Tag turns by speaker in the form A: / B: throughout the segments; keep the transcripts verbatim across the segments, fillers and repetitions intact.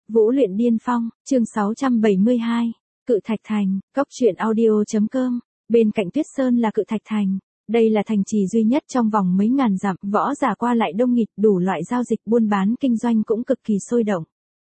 A: Vũ luyện điên phong, chương sáu trăm bảy mươi hai, Cự Thạch Thành, cốc truyện audio.com, bên cạnh Tuyết Sơn là Cự Thạch Thành. Đây là thành trì duy nhất trong vòng mấy ngàn dặm, võ giả qua lại đông nghịt, đủ loại giao dịch buôn bán kinh doanh cũng cực kỳ sôi động.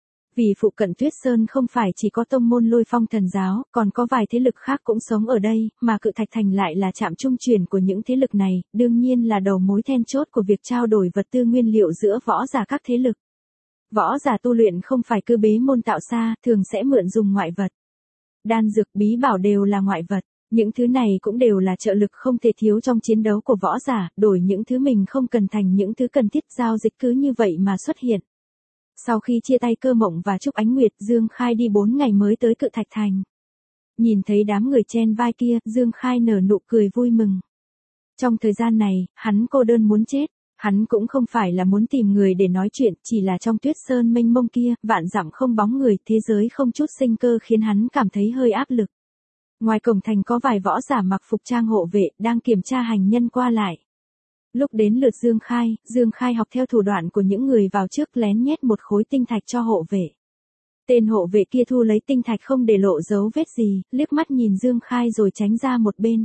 A: Vì phụ cận Tuyết Sơn không phải chỉ có tông môn Lôi Phong thần giáo, còn có vài thế lực khác cũng sống ở đây, mà Cự Thạch Thành lại là trạm trung chuyển của những thế lực này, đương nhiên là đầu mối then chốt của việc trao đổi vật tư nguyên liệu giữa võ giả các thế lực. Võ giả tu luyện không phải cứ bế môn tạo xa, thường sẽ mượn dùng ngoại vật. Đan dược bí bảo đều là ngoại vật, những thứ này cũng đều là trợ lực không thể thiếu trong chiến đấu của võ giả, đổi những thứ mình không cần thành những thứ cần thiết, giao dịch cứ như vậy mà xuất hiện. Sau khi chia tay Cơ Mộng và Trúc Ánh Nguyệt, Dương Khai đi bốn ngày mới tới Cự Thạch Thành. Nhìn thấy đám người chen vai kia, Dương Khai nở nụ cười vui mừng. Trong thời gian này, hắn cô đơn muốn chết. Hắn cũng không phải là muốn tìm người để nói chuyện, chỉ là trong Tuyết Sơn mênh mông kia, vạn dặm không bóng người, thế giới không chút sinh cơ khiến hắn cảm thấy hơi áp lực. Ngoài cổng thành có vài võ giả mặc phục trang hộ vệ, đang kiểm tra hành nhân qua lại. Lúc đến lượt Dương Khai, Dương Khai học theo thủ đoạn của những người vào trước, lén nhét một khối tinh thạch cho hộ vệ. Tên hộ vệ kia thu lấy tinh thạch không để lộ dấu vết gì, liếc mắt nhìn Dương Khai rồi tránh ra một bên.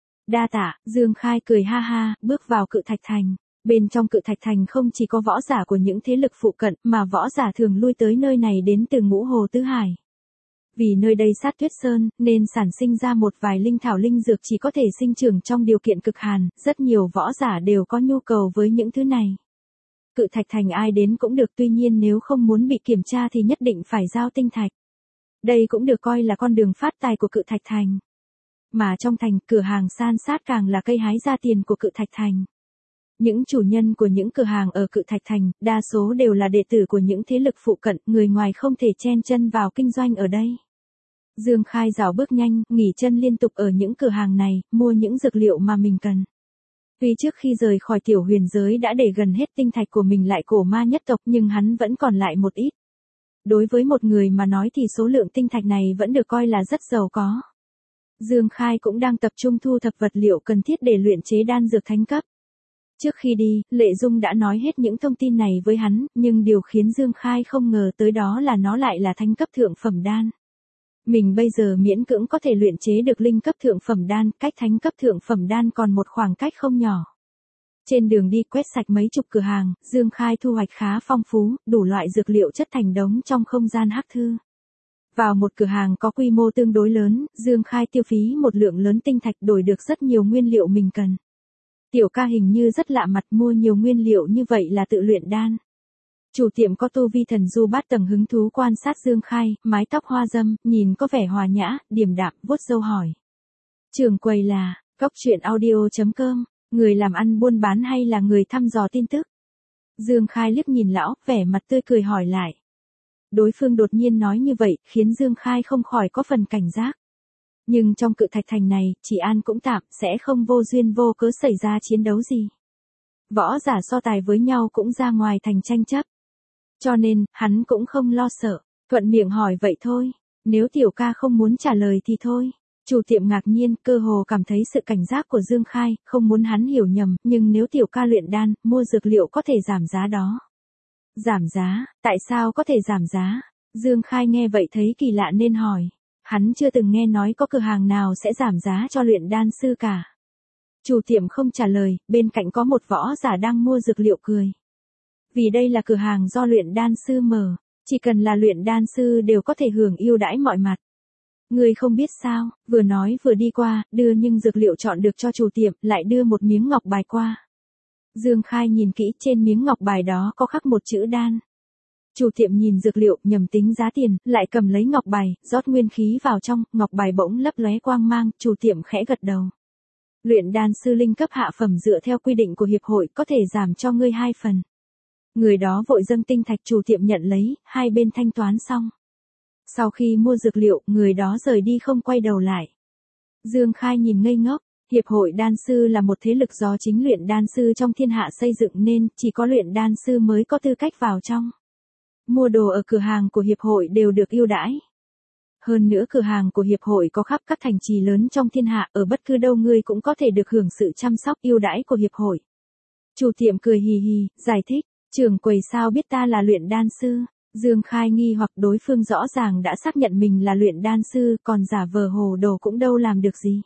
A: Đa tạ, Dương Khai cười ha ha, bước vào Cự Thạch Thành. Bên trong Cự Thạch Thành không chỉ có võ giả của những thế lực phụ cận, mà võ giả thường lui tới nơi này đến từ Ngũ Hồ Tứ Hải. Vì nơi đây sát Tuyết Sơn, nên sản sinh ra một vài linh thảo linh dược chỉ có thể sinh trưởng trong điều kiện cực hàn, rất nhiều võ giả đều có nhu cầu với những thứ này. Cự Thạch Thành ai đến cũng được, tuy nhiên nếu không muốn bị kiểm tra thì nhất định phải giao tinh thạch. Đây cũng được coi là con đường phát tài của Cự Thạch Thành. Mà trong thành, cửa hàng san sát càng là cây hái ra tiền của Cự Thạch Thành. Những chủ nhân của những cửa hàng ở Cự Thạch Thành, đa số đều là đệ tử của những thế lực phụ cận, người ngoài không thể chen chân vào kinh doanh ở đây. Dương Khai rảo bước nhanh, nghỉ chân liên tục ở những cửa hàng này, mua những dược liệu mà mình cần. Tuy trước khi rời khỏi tiểu huyền giới đã để gần hết tinh thạch của mình lại cổ ma nhất tộc, nhưng hắn vẫn còn lại một ít. Đối với một người mà nói thì số lượng tinh thạch này vẫn được coi là rất giàu có. Dương Khai cũng đang tập trung thu thập vật liệu cần thiết để luyện chế đan dược thánh cấp. Trước khi đi, Lệ Dung đã nói hết những thông tin này với hắn, nhưng điều khiến Dương Khai không ngờ tới đó là nó lại là thánh cấp thượng phẩm đan. Mình bây giờ miễn cưỡng có thể luyện chế được linh cấp thượng phẩm đan, cách thánh cấp thượng phẩm đan còn một khoảng cách không nhỏ. Trên đường đi quét sạch mấy chục cửa hàng, Dương Khai thu hoạch khá phong phú, đủ loại dược liệu chất thành đống trong không gian hắc thư. Vào một cửa hàng có quy mô tương đối lớn, Dương Khai tiêu phí một lượng lớn tinh thạch đổi được rất nhiều nguyên liệu mình cần. Tiểu ca hình như rất lạ mặt, mua nhiều nguyên liệu như vậy là tự luyện đan. Chủ tiệm có tu vi thần du bát tầng hứng thú quan sát Dương Khai, mái tóc hoa dâm, nhìn có vẻ hòa nhã, điềm đạm, vuốt râu hỏi. Trường quầy là, cốc truyện audio.com, người làm ăn buôn bán hay là người thăm dò tin tức? Dương Khai liếc nhìn lão, vẻ mặt tươi cười hỏi lại. Đối phương đột nhiên nói như vậy, khiến Dương Khai không khỏi có phần cảnh giác. Nhưng trong Cự Thạch Thành này, chỉ an cũng tạm, sẽ không vô duyên vô cớ xảy ra chiến đấu gì. Võ giả so tài với nhau cũng ra ngoài thành tranh chấp. Cho nên, hắn cũng không lo sợ, thuận miệng hỏi vậy thôi, nếu tiểu ca không muốn trả lời thì thôi. Chủ tiệm ngạc nhiên, cơ hồ cảm thấy sự cảnh giác của Dương Khai, không muốn hắn hiểu nhầm, nhưng nếu tiểu ca luyện đan, mua dược liệu có thể giảm giá đó. Giảm giá, tại sao có thể giảm giá? Dương Khai nghe vậy thấy kỳ lạ nên hỏi. Hắn chưa từng nghe nói có cửa hàng nào sẽ giảm giá cho luyện đan sư cả. Chủ tiệm không trả lời, bên cạnh có một võ giả đang mua dược liệu cười. Vì đây là cửa hàng do luyện đan sư mở, chỉ cần là luyện đan sư đều có thể hưởng ưu đãi mọi mặt. Người không biết sao, vừa nói vừa đi qua, đưa nhưng dược liệu chọn được cho chủ tiệm, lại đưa một miếng ngọc bài qua. Dương Khai nhìn kỹ, trên miếng ngọc bài đó có khắc một chữ đan. Chủ tiệm nhìn dược liệu, nhầm tính giá tiền, lại cầm lấy ngọc bài, rót nguyên khí vào trong, ngọc bài bỗng lấp lóe quang mang, chủ tiệm khẽ gật đầu. Luyện đan sư linh cấp hạ phẩm dựa theo quy định của hiệp hội có thể giảm cho ngươi hai phần. Người đó vội dâng tinh thạch, chủ tiệm nhận lấy, hai bên thanh toán xong. Sau khi mua dược liệu, người đó rời đi không quay đầu lại. Dương Khai nhìn ngây ngốc, hiệp hội đan sư là một thế lực do chính luyện đan sư trong thiên hạ xây dựng nên chỉ có luyện đan sư mới có tư cách vào trong. Mua đồ ở cửa hàng của hiệp hội đều được ưu đãi. Hơn nữa cửa hàng của hiệp hội có khắp các thành trì lớn trong thiên hạ, ở bất cứ đâu ngươi cũng có thể được hưởng sự chăm sóc ưu đãi của hiệp hội. Chủ tiệm cười hì hì, giải thích, trưởng quầy sao biết ta là luyện đan sư? Dương Khai nghi hoặc đối phương rõ ràng đã xác nhận mình là luyện đan sư, còn giả vờ hồ đồ cũng đâu làm được gì.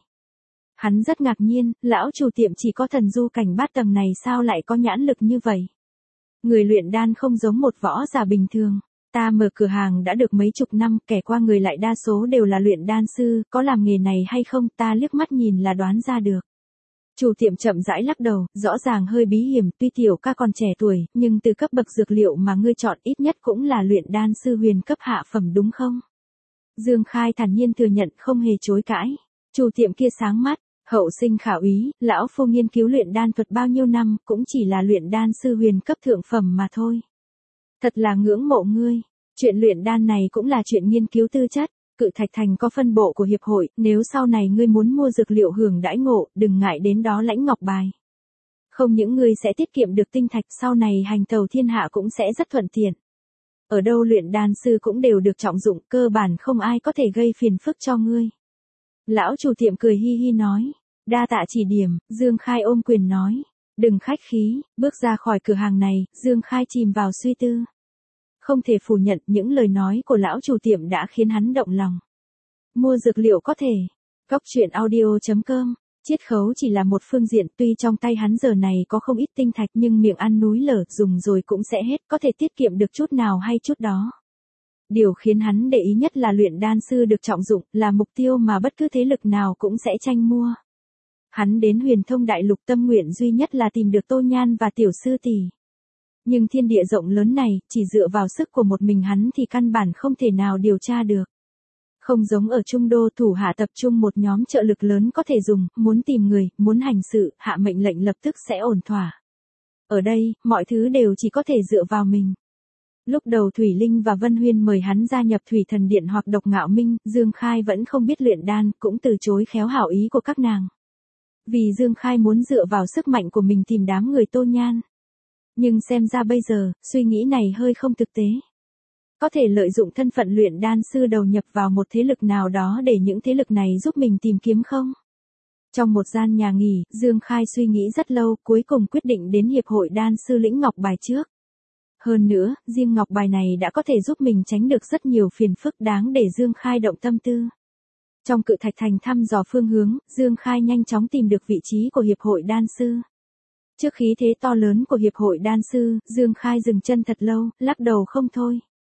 A: Hắn rất ngạc nhiên, lão chủ tiệm chỉ có thần du cảnh bát tầng này sao lại có nhãn lực như vậy. Người luyện đan không giống một võ giả bình thường. Ta mở cửa hàng đã được mấy chục năm, kẻ qua người lại đa số đều là luyện đan sư, có làm nghề này hay không ta liếc mắt nhìn là đoán ra được. Chủ tiệm chậm rãi lắc đầu, rõ ràng hơi bí hiểm, tuy tiểu ca còn trẻ tuổi, nhưng từ cấp bậc dược liệu mà ngươi chọn ít nhất cũng là luyện đan sư huyền cấp hạ phẩm đúng không? Dương Khai thản nhiên thừa nhận không hề chối cãi. Chủ tiệm kia sáng mắt, hậu sinh khảo ý, lão phu nghiên cứu luyện đan thuật bao nhiêu năm, cũng chỉ là luyện đan sư huyền cấp thượng phẩm mà thôi. Thật là ngưỡng mộ ngươi, chuyện luyện đan này cũng là chuyện nghiên cứu tư chất. Cự Thạch Thành có phân bộ của hiệp hội, nếu sau này ngươi muốn mua dược liệu hưởng đãi ngộ, đừng ngại đến đó lãnh ngọc bài. Không những ngươi sẽ tiết kiệm được tinh thạch, sau này hành tàu thiên hạ cũng sẽ rất thuận tiện. Ở đâu luyện đan sư cũng đều được trọng dụng, cơ bản không ai có thể gây phiền phức cho ngươi. Lão chủ tiệm cười hi hi nói, đa tạ chỉ điểm. Dương Khai ôm quyền nói, đừng khách khí. Bước ra khỏi cửa hàng này, Dương Khai chìm vào suy tư. Không thể phủ nhận những lời nói của lão chủ tiệm đã khiến hắn động lòng. Mua dược liệu có thể. Cóc truyện audio chấm com. Chiết khấu chỉ là một phương diện, tuy trong tay hắn giờ này có không ít tinh thạch nhưng miệng ăn núi lở, dùng rồi cũng sẽ hết, có thể tiết kiệm được chút nào hay chút đó. Điều khiến hắn để ý nhất là luyện đan sư được trọng dụng, là mục tiêu mà bất cứ thế lực nào cũng sẽ tranh mua. Hắn đến Huyền Thông Đại Lục tâm nguyện duy nhất là tìm được Tô Nhan và tiểu sư tỷ. Nhưng thiên địa rộng lớn này, chỉ dựa vào sức của một mình hắn thì căn bản không thể nào điều tra được. Không giống ở Trung Đô, thủ hạ tập trung một nhóm trợ lực lớn có thể dùng, muốn tìm người, muốn hành sự, hạ mệnh lệnh lập tức sẽ ổn thỏa. Ở đây, mọi thứ đều chỉ có thể dựa vào mình. Lúc đầu Thủy Linh và Vân Huyên mời hắn gia nhập Thủy Thần Điện hoặc Độc Ngạo Minh, Dương Khai vẫn không biết luyện đan, cũng từ chối khéo hảo ý của các nàng. Vì Dương Khai muốn dựa vào sức mạnh của mình tìm đám người Tô Nhan. Nhưng xem ra bây giờ, suy nghĩ này hơi không thực tế. Có thể lợi dụng thân phận luyện đan sư đầu nhập vào một thế lực nào đó để những thế lực này giúp mình tìm kiếm không? Trong một gian nhà nghỉ, Dương Khai suy nghĩ rất lâu, cuối cùng quyết định đến Hiệp hội Đan sư lĩnh ngọc bài trước. Hơn nữa, riêng ngọc bài này đã có thể giúp mình tránh được rất nhiều phiền phức đáng để Dương Khai động tâm tư. Trong Cự Thạch Thành thăm dò phương hướng, Dương Khai nhanh chóng tìm được vị trí của Hiệp hội Đan sư. Trước khí thế to lớn của Hiệp hội Đan sư, Dương Khai dừng chân thật lâu, lắc đầu không thôi.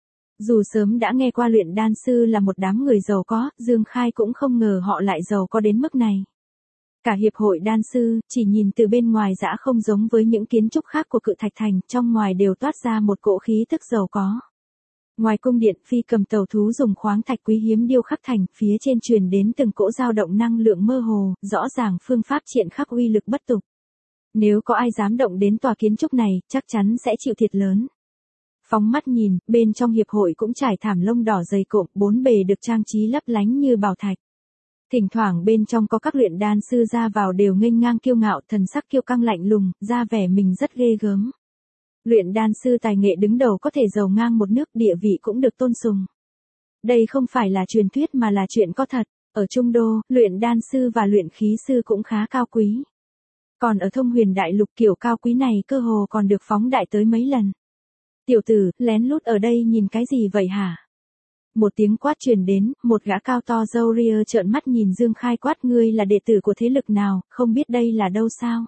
A: Dù sớm đã nghe qua luyện đan sư là một đám người giàu có, Dương Khai cũng không ngờ họ lại giàu có đến mức này. Cả Hiệp hội Đan sư, chỉ nhìn từ bên ngoài dã không giống với những kiến trúc khác của Cự Thạch Thành, trong ngoài đều toát ra một cỗ khí tức giàu có. Ngoài cung điện, phi cầm tàu thú dùng khoáng thạch quý hiếm điêu khắc thành, phía trên truyền đến từng cỗ dao động năng lượng mơ hồ, rõ ràng phương pháp triện khắc uy lực bất tục. Nếu có ai dám động đến tòa kiến trúc này, chắc chắn sẽ chịu thiệt lớn. Phóng mắt nhìn, bên trong hiệp hội cũng trải thảm lông đỏ dày cộm, bốn bề được trang trí lấp lánh như bảo thạch. Thỉnh thoảng bên trong có các luyện đan sư ra vào đều nghênh ngang kiêu ngạo, thần sắc kiêu căng lạnh lùng, ra vẻ mình rất ghê gớm. Luyện đan sư tài nghệ đứng đầu có thể giàu ngang một nước, địa vị cũng được tôn sùng. Đây không phải là truyền thuyết mà là chuyện có thật. Ở Trung Đô, luyện đan sư và luyện khí sư cũng khá cao quý. Còn ở Thông Huyền Đại Lục kiểu cao quý này cơ hồ còn được phóng đại tới mấy lần. Tiểu tử, lén lút ở đây nhìn cái gì vậy hả? Một tiếng quát truyền đến, một gã cao to râu ria trợn mắt nhìn Dương Khai quát, ngươi là đệ tử của thế lực nào, không biết đây là đâu sao?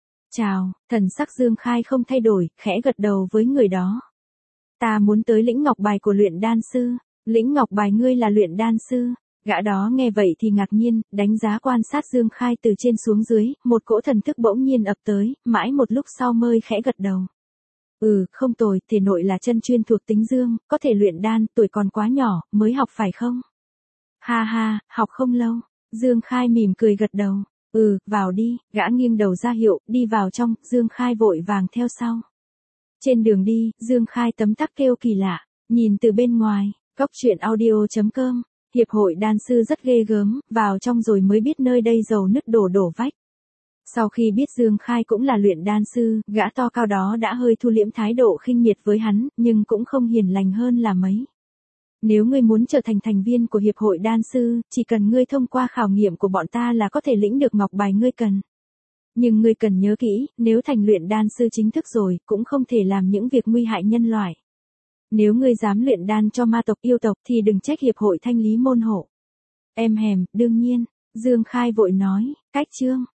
A: Chào, thần sắc Dương Khai không thay đổi, khẽ gật đầu với người đó. Ta muốn tới lĩnh ngọc bài của luyện đan sư. Lĩnh ngọc bài ngươi là luyện đan sư? Gã đó nghe vậy thì ngạc nhiên, đánh giá quan sát Dương Khai từ trên xuống dưới, một cỗ thần thức bỗng nhiên ập tới, mãi một lúc sau mới khẽ gật đầu. Ừ, không tồi, thể nội là chân chuyên thuộc tính dương, có thể luyện đan, tuổi còn quá nhỏ, mới học phải không? Ha ha, học không lâu. Dương Khai mỉm cười gật đầu. Ừ, vào đi, gã nghiêng đầu ra hiệu, đi vào trong, Dương Khai vội vàng theo sau. Trên đường đi, Dương Khai tấm tắc kêu kỳ lạ, nhìn từ bên ngoài, cóc truyện audio chấm com, hiệp hội đan sư rất ghê gớm, vào trong rồi mới biết nơi đây dầu nứt đổ đổ vách. Sau khi biết Dương Khai cũng là luyện đan sư, gã to cao đó đã hơi thu liễm thái độ khinh miệt với hắn, nhưng cũng không hiền lành hơn là mấy. Nếu ngươi muốn trở thành thành viên của hiệp hội đan sư, chỉ cần ngươi thông qua khảo nghiệm của bọn ta là có thể lĩnh được ngọc bài ngươi cần. Nhưng ngươi cần nhớ kỹ, nếu thành luyện đan sư chính thức rồi, cũng không thể làm những việc nguy hại nhân loại. Nếu ngươi dám luyện đan cho ma tộc yêu tộc thì đừng trách hiệp hội thanh lý môn hộ. Em hèm, đương nhiên, Dương Khai vội nói, cách chương.